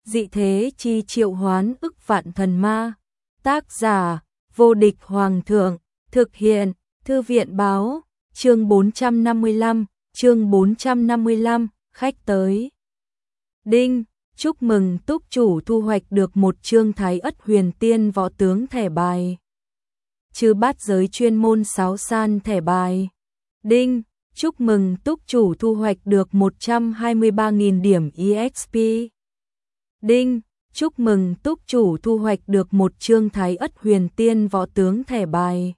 Dị thế chi triệu hoán ức vạn thần ma. Tác giả, vô địch hoàng thượng. Thực hiện, thư viện báo. Chương 455, khách tới. Đinh, chúc mừng túc chủ thu hoạch được một chương Thái Ất Huyền Tiên võ tướng thẻ bài. Chư bát giới chuyên môn sáo san thẻ bài. Đinh, chúc mừng túc chủ thu hoạch được 123.000 điểm EXP. Đinh, chúc mừng túc chủ thu hoạch được một chương Thái Ất Huyền Tiên võ tướng thẻ bài.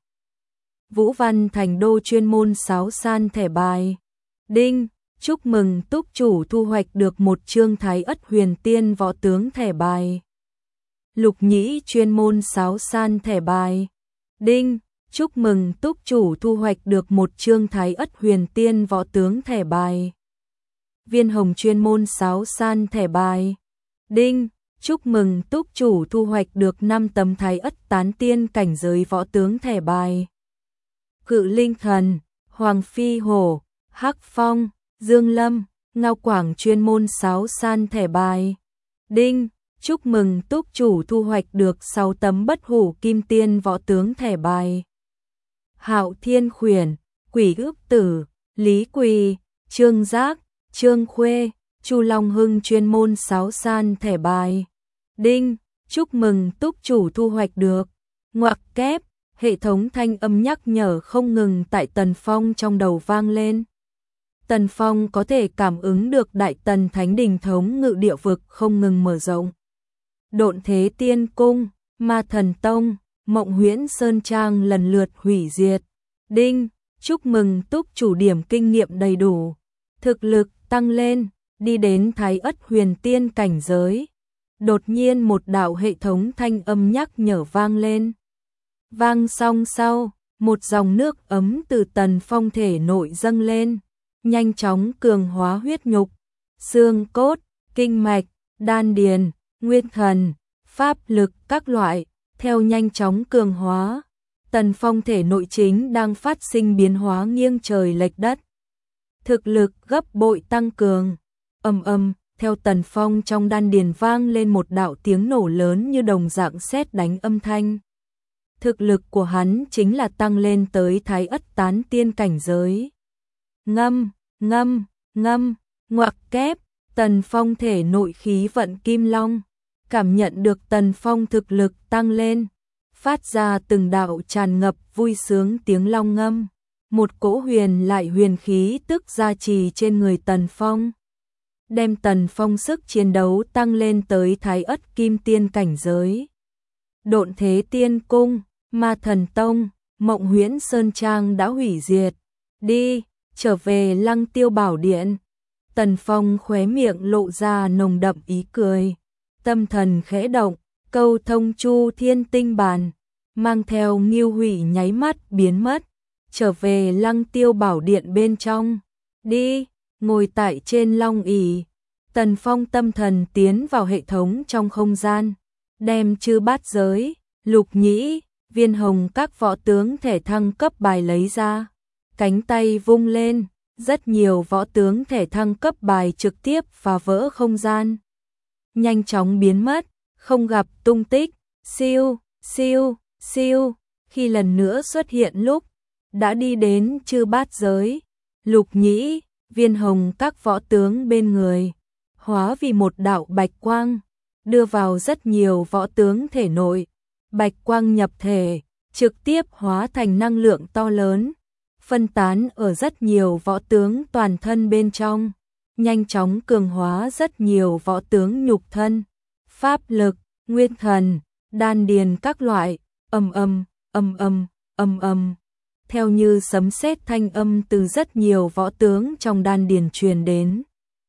Vũ Văn Thành Đô chuyên môn sáo san thẻ bài. Đinh, chúc mừng túc chủ thu hoạch được một chương Thái Ất Huyền Tiên võ tướng thẻ bài. Lục Nhĩ chuyên môn sáo san thẻ bài. Đinh, chúc mừng túc chủ thu hoạch được một chương Thái Ất Huyền Tiên võ tướng thẻ bài. Viên Hồng chuyên môn sáo san thẻ bài. Đinh, chúc mừng túc chủ thu hoạch được 5 tấm Thái Ất Tán Tiên cảnh giới võ tướng thẻ bài. Cự Linh Thần, Hoàng Phi Hổ, Hắc Phong, Dương Lâm, Ngao Quảng chuyên môn sáo san thẻ bài. Đinh, chúc mừng túc chủ thu hoạch được 6 tấm Bất Hủ Kim Tiên võ tướng thẻ bài. Hạo Thiên Khuyển, Quỷ Ước Tử, Lý Quỳ, Trương Giác, Trương Khuê, Chu Long Hưng chuyên môn sáo san thẻ bài. Đinh, chúc mừng túc chủ thu hoạch được. Ngoặc kép, hệ thống thanh âm nhắc nhở không ngừng tại Tần Phong trong đầu vang lên. Tần Phong có thể cảm ứng được Đại Tần Thánh Đình thống ngự địa vực không ngừng mở rộng. Độn Thế Tiên Cung, Ma Thần Tông, Mộng Huyễn Sơn Trang lần lượt hủy diệt. Đinh, chúc mừng túc chủ điểm kinh nghiệm đầy đủ. Thực lực tăng lên, đi đến Thái Ất Huyền Tiên cảnh giới. Đột nhiên một đạo hệ thống thanh âm nhắc nhở vang lên. Vang xong sau, một dòng nước ấm từ Tần Phong thể nội dâng lên, nhanh chóng cường hóa huyết nhục, xương cốt, kinh mạch, đan điền, nguyên thần, pháp lực các loại, theo nhanh chóng cường hóa. Tần Phong thể nội chính đang phát sinh biến hóa nghiêng trời lệch đất. Thực lực gấp bội tăng cường. Ầm ầm, theo Tần Phong trong đan điền vang lên một đạo tiếng nổ lớn như đồng dạng sét đánh âm thanh. Thực lực của hắn chính là tăng lên tới Thái Ất Tán Tiên cảnh giới. Ngâm, ngâm, ngâm, ngoặc kép, Tần Phong thể nội khí vận Kim Long, cảm nhận được Tần Phong thực lực tăng lên, phát ra từng đạo tràn ngập vui sướng tiếng long ngâm. Một cỗ huyền lại huyền khí tức gia trì trên người Tần Phong, đem Tần Phong sức chiến đấu tăng lên tới Thái Ất Kim Tiên cảnh giới. Độn Thế Tiên Cung, Ma Thần Tông, Mộng Huyễn Sơn Trang đã hủy diệt. Đi, trở về Lăng Tiêu Bảo Điện. Tần Phong khóe miệng lộ ra nồng đậm ý cười. Tâm thần khẽ động, câu thông Chu Thiên Tinh Bàn, mang theo Ngưu Hủy nháy mắt biến mất. Trở về Lăng Tiêu Bảo Điện bên trong. Đi, ngồi tại trên long ỷ. Tần Phong tâm thần tiến vào hệ thống trong không gian, đem chư bát giới, Lục Nhĩ, Viên Hồng các võ tướng thể thăng cấp bài lấy ra. Cánh tay vung lên, rất nhiều võ tướng thể thăng cấp bài trực tiếp phá vỡ không gian. Nhanh chóng biến mất, không gặp tung tích. Siêu, siêu, siêu, khi lần nữa xuất hiện lúc, đã đi đến chư bát giới, Lục Nhĩ, Viên Hồng các võ tướng bên người, hóa vì một đạo bạch quang, đưa vào rất nhiều võ tướng thể nội. Bạch quang nhập thể, trực tiếp hóa thành năng lượng to lớn, phân tán ở rất nhiều võ tướng toàn thân bên trong, nhanh chóng cường hóa rất nhiều võ tướng nhục thân, pháp lực, nguyên thần, đan điền các loại. Ầm ầm, ầm ầm, ầm ầm. Theo như sấm sét thanh âm từ rất nhiều võ tướng trong đan điền truyền đến.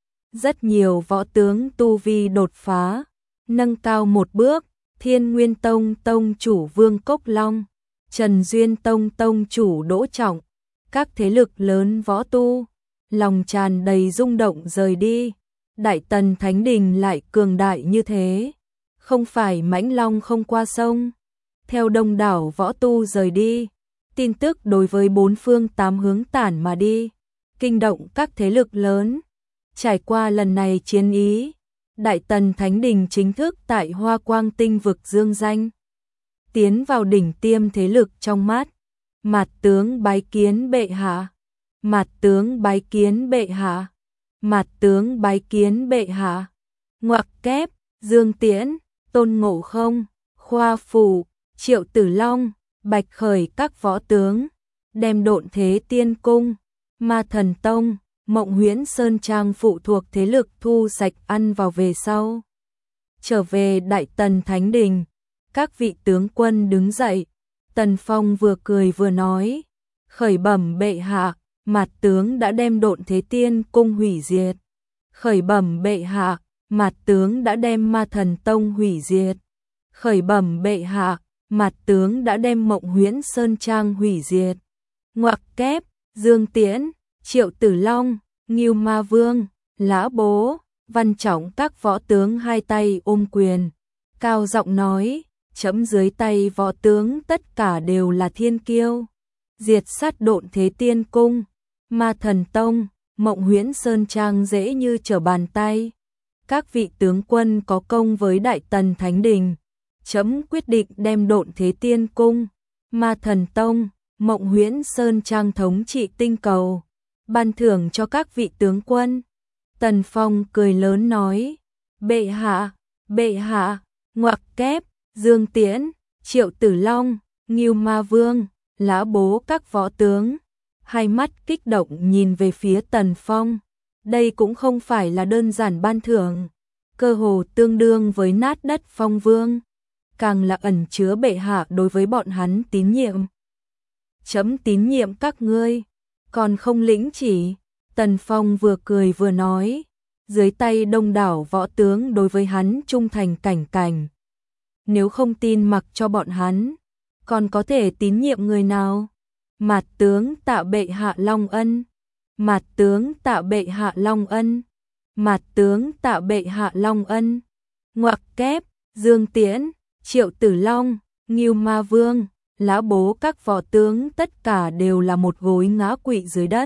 Rất nhiều võ tướng tu vi đột phá, nâng cao một bước. Thiên Nguyên Tông Tông chủ Vương Cốc Long, Trần Duyên Tông Tông chủ Đỗ Trọng, các thế lực lớn võ tu, lòng tràn đầy rung động rời đi. Đại Tần Thánh Đình lại cường đại như thế, không phải mãnh long không qua sông. Theo đông đảo võ tu rời đi, tin tức đối với bốn phương tám hướng tản mà đi, kinh động các thế lực lớn. Trải qua lần này chiến ý, Đại Tần Thánh Đình chính thức tại Hoa Quang Tinh vực dương danh, tiến vào đỉnh tiêm thế lực trong mắt. Mạt tướng bái kiến bệ hạ. Mạt tướng bái kiến bệ hạ. Mạt tướng bái kiến bệ hạ. Ngoặc kép, Dương Tiễn, Tôn Ngộ Không, Khoa Phủ, Triệu Tử Long, Bạch Khởi các võ tướng, đem Độn Thế Tiên Cung, Ma Thần Tông, Mộng Huyễn Sơn Trang phụ thuộc thế lực thu sạch ăn vào về sau. Trở về Đại Tần Thánh Đình, các vị tướng quân đứng dậy, Tần Phong vừa cười vừa nói, khởi bẩm bệ hạ, Mạt tướng đã đem Độn Thế Tiên Cung hủy diệt. Khởi bẩm bệ hạ, Mạt tướng đã đem Ma Thần Tông hủy diệt. Khởi bẩm bệ hạ, Mạt tướng đã đem Mộng Huyễn Sơn Trang hủy diệt. Ngoặc kép, Dương Tiễn, Triệu Tử Long, Ngưu Ma Vương, Lã Bố, Văn Trọng các võ tướng hai tay ôm quyền, cao giọng nói, chấm dưới tay võ tướng tất cả đều là thiên kiêu. Diệt sát Độn Thế Tiên Cung, Ma Thần Tông, Mộng Huyễn Sơn Trang dễ như trở bàn tay. Các vị tướng quân có công với Đại Tần Thánh Đình, chấm quyết định đem Độn Thế Tiên Cung, Ma Thần Tông, Mộng Huyễn Sơn Trang thống trị tinh cầu, ban thưởng cho các vị tướng quân. Tần Phong cười lớn nói, bệ hạ, ngoặc kép, Dương Tiễn, Triệu Tử Long, Ngưu Ma Vương, Lã Bố các võ tướng, hai mắt kích động nhìn về phía Tần Phong. Đây cũng không phải là đơn giản ban thưởng, cơ hồ tương đương với nát đất phong vương, càng là ẩn chứa bệ hạ đối với bọn hắn tín nhiệm. Chấm tín nhiệm các ngươi, còn không lĩnh chỉ. Tần Phong vừa cười vừa nói, dưới tay đông đảo võ tướng đối với hắn trung thành cảnh cảnh. Nếu không tin mặc cho bọn hắn, còn có thể tín nhiệm người nào? Mạt tướng tạ bệ hạ long ân. Mạt tướng tạ bệ hạ long ân. Mạt tướng tạ bệ hạ long ân. Ngoặc kép, Dương Tiễn, Triệu Tử Long, Ngưu Ma Vương, Lã Bố các võ tướng tất cả đều là một gối ngã quỵ dưới đất.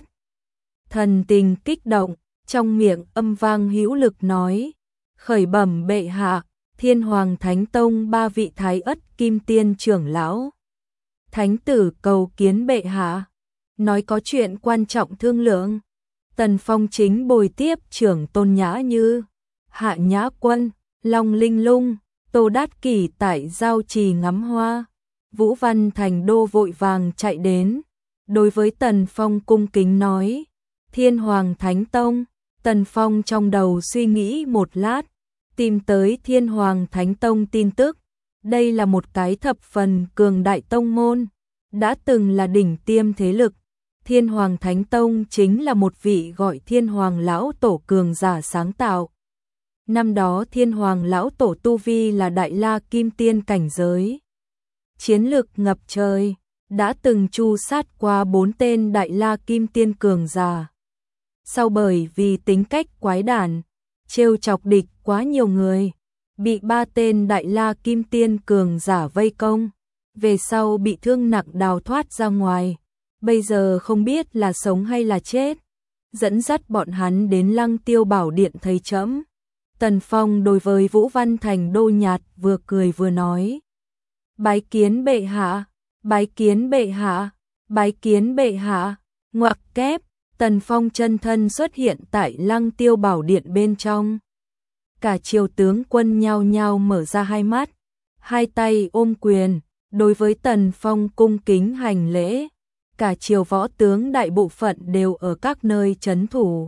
Thần tình kích động, trong miệng âm vang hữu lực nói, khởi bẩm bệ hạ, Thiên Hoàng Thánh Tông ba vị Thái Ất Kim Tiên trưởng lão. Thánh tử cầu kiến bệ hạ, nói có chuyện quan trọng thương lượng. Tần Phong chính bồi tiếp trưởng Tôn Nhã Như, Hạ Nhã Quân, Long Linh Lung, Tô Đát Kỷ tại giao trì ngắm hoa. Vũ Văn Thành Đô vội vàng chạy đến, đối với Tần Phong cung kính nói, Thiên Hoàng Thánh Tông. Tần Phong trong đầu suy nghĩ một lát, tìm tới Thiên Hoàng Thánh Tông tin tức. Đây là một cái thập phần cường đại tông môn, đã từng là đỉnh tiêm thế lực. Thiên Hoàng Thánh Tông chính là một vị gọi Thiên Hoàng Lão Tổ cường giả sáng tạo. Năm đó Thiên Hoàng Lão Tổ tu vi là Đại La Kim Tiên cảnh giới, chiến lực ngập trời, đã từng tru sát qua 4 tên Đại La Kim Tiên cường giả. Sau bởi vì tính cách quái đản, trêu chọc địch quá nhiều người, bị 3 tên Đại La Kim Tiên cường giả vây công, về sau bị thương nặng đào thoát ra ngoài, bây giờ không biết là sống hay là chết, dẫn dắt bọn hắn đến Lăng Tiêu Bảo Điện thấy chấm. Tần Phong đối với Vũ Văn Thành Đô nhạt vừa cười vừa nói, bái kiến bệ hạ, bái kiến bệ hạ, bái kiến bệ hạ. Ngoặc kép, Tần Phong chân thân xuất hiện tại Lăng Tiêu Bảo Điện bên trong. Cả triều tướng quân nhao nhao mở ra hai mắt, hai tay ôm quyền, đối với Tần Phong cung kính hành lễ. Cả triều võ tướng đại bộ phận đều ở các nơi trấn thủ.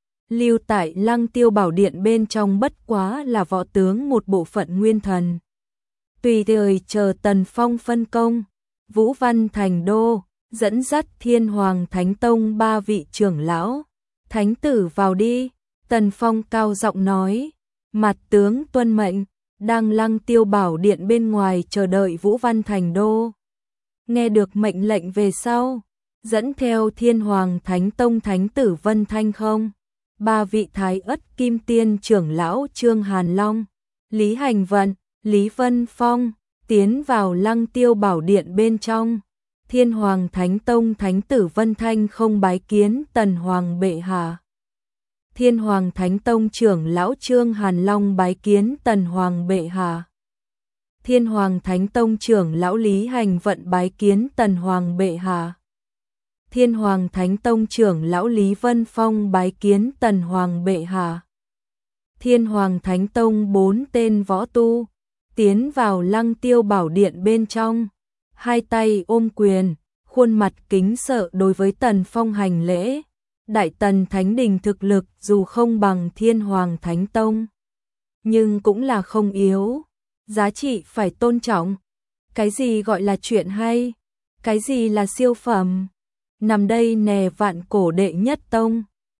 Lưu tại Lăng Tiêu Bảo Điện bên trong bất quá là võ tướng một bộ phận nguyên thần. Tùy thời chờ Tần Phong phân công, Vũ Văn Thành Đô dẫn dắt Thiên Hoàng Thánh Tông 3 vị trưởng lão, thánh tử vào đi. Tần Phong cao giọng nói, mặt tướng tuân mệnh, đang Lăng Tiêu Bảo Điện bên ngoài chờ đợi Vũ Văn Thành Đô. Nghe được mệnh lệnh về sau, dẫn theo Thiên Hoàng Thánh Tông thánh tử Vân Thanh Không, 3 vị Thái Ất Kim Tiên trưởng lão Trương Hàn Long, Lý Hành Vận, Lý Vân Phong, tiến vào Lăng Tiêu Bảo Điện bên trong. Thiên Hoàng Thánh Tông thánh tử Vân Thanh Không bái kiến Tần Hoàng bệ hạ. Thiên Hoàng Thánh Tông trưởng lão Trương Hàn Long bái kiến Tần Hoàng bệ hạ. Thiên Hoàng Thánh Tông trưởng lão Lý Hành Vận bái kiến Tần Hoàng bệ hạ. Thiên Hoàng Thánh Tông trưởng lão Lý Vân Phong bái kiến Tần Hoàng bệ hạ. Thiên Hoàng Thánh Tông 4 tên võ tu tiến vào Lăng Tiêu Bảo Điện bên trong, hai tay ôm quyền, khuôn mặt kính sợ đối với Tần Phong hành lễ. Đại Tần Thánh Đình thực lực dù không bằng Thiên Hoàng Thánh Tông, nhưng cũng là không yếu, giá trị phải tôn trọng. Cái gì gọi là chuyện hay? Cái gì là siêu phẩm? Nằm đây nè vạn cổ đệ nhất tông.